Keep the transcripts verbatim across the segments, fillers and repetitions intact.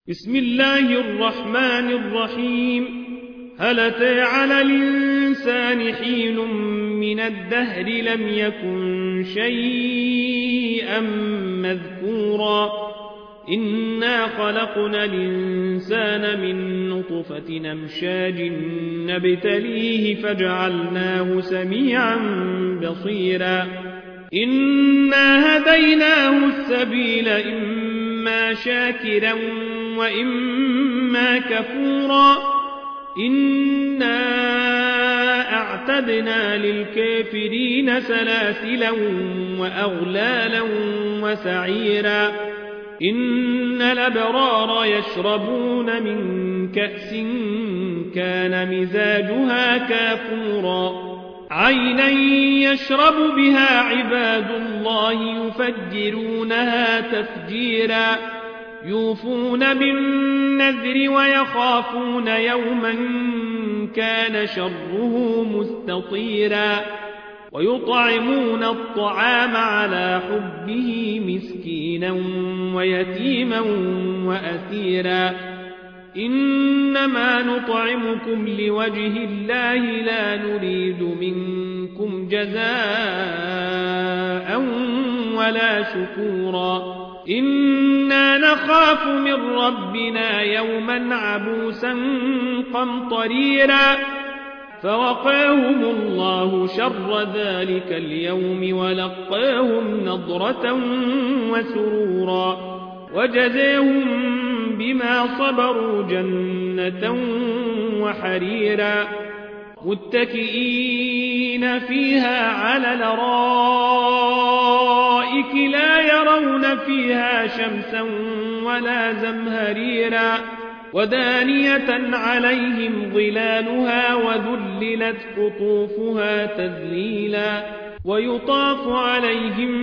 بسم الله الرحمن الرحيم. هل أتى على الإنسان حين من الدهر لم يكن شيئا مذكورا إنا خلقنا الإنسان من نطفة أمشاج نبتليه فجعلناه سميعا بصيرا إنا هديناه السبيل إما شاكرا وإما كفورا إنا أعتدنا للكافرين سلاسلا وأغلالا وسعيرا إن الأبرار يشربون من كأس كان مزاجها كافورا عينا يشرب بها عباد الله يفجرونها تفجيرا يوفون بالنذر ويخافون يوما كان شره مستطيرا ويطعمون الطعام على حبه مسكينا ويتيما وأسيرا إنما نطعمكم لوجه الله لا نريد منكم جزاء ولا شكورا إنا نخاف من ربنا يوما عبوسا قمطريرا فوقاهم الله شر ذلك اليوم ولقاهم نضرة وسرورا وجزاهم بما صبروا جنة وحريرا متكئين فيها على الأرائك لا يرون فيها شمسا ولا زمهريرا ودانية عليهم ظلالها وذللت قطوفها تذليلا ويطاف عليهم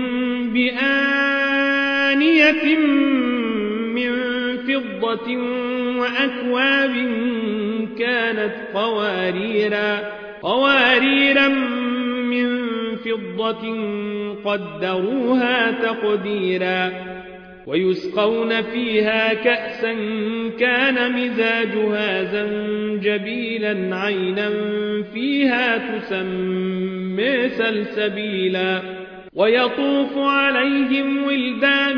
بآنية من فضة وأكواب كانت قواريرا قواريرا من فضة قدروها تقديرا ويسقون فيها كأسا كان مزاجها زنجبيلا عينا فيها تسمى سلسبيلا ويطوف عليهم ولدان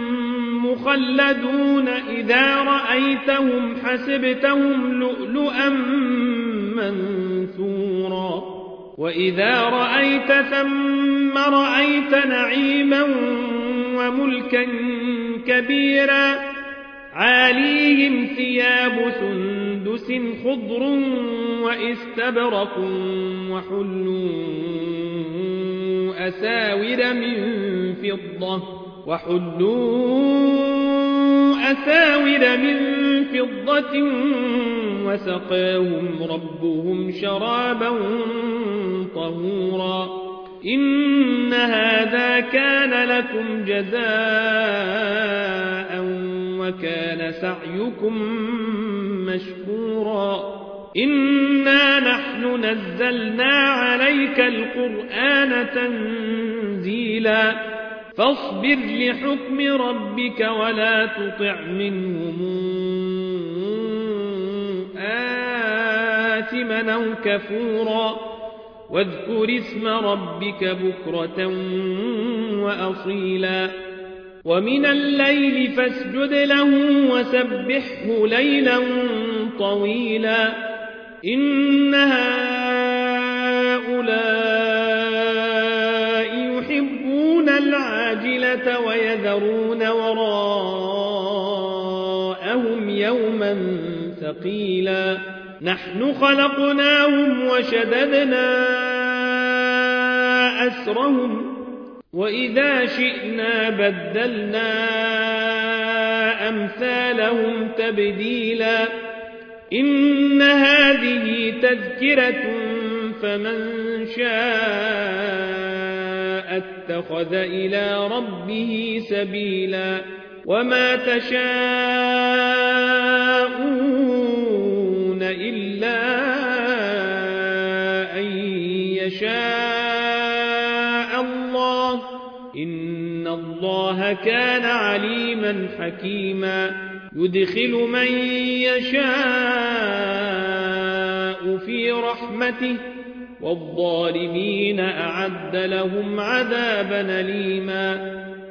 مخلدون إذا رأيتهم حسبتهم لؤلؤا منثورا وإذا رأيت ثم رأيت نعيما وملكا كبيرا عاليهم ثياب سندس خضر وإستبرق وحلوا أساور من فضة وحلوا أساور من فضة وسقاهم ربهم شرابا طهورا إن هذا كان لكم جزاء وكان سعيكم مشكورا إنا نحن نزلنا عليك القرآن تنزيلا فاصبر لحكم ربك ولا تطع منهم آثما أو كفورا واذكر اسم ربك بكرة وأصيلا ومن الليل فاسجد له وسبحه ليلا طويلا إن هؤلاء يحبون العاجلة ويذرون وراءهم يوما ثقيلا نحن خلقناهم وشددنا أسرهم وإذا شئنا بدلنا أمثالهم تبديلا إن هذه تذكرة فمن شاء اتخذ إلى ربه سبيلا وما تشاءون إلا أن يشاء الله إن الله كان عليما حكيما يدخل من يشاء في رحمته والظالمين أعد لهم عذابا أليما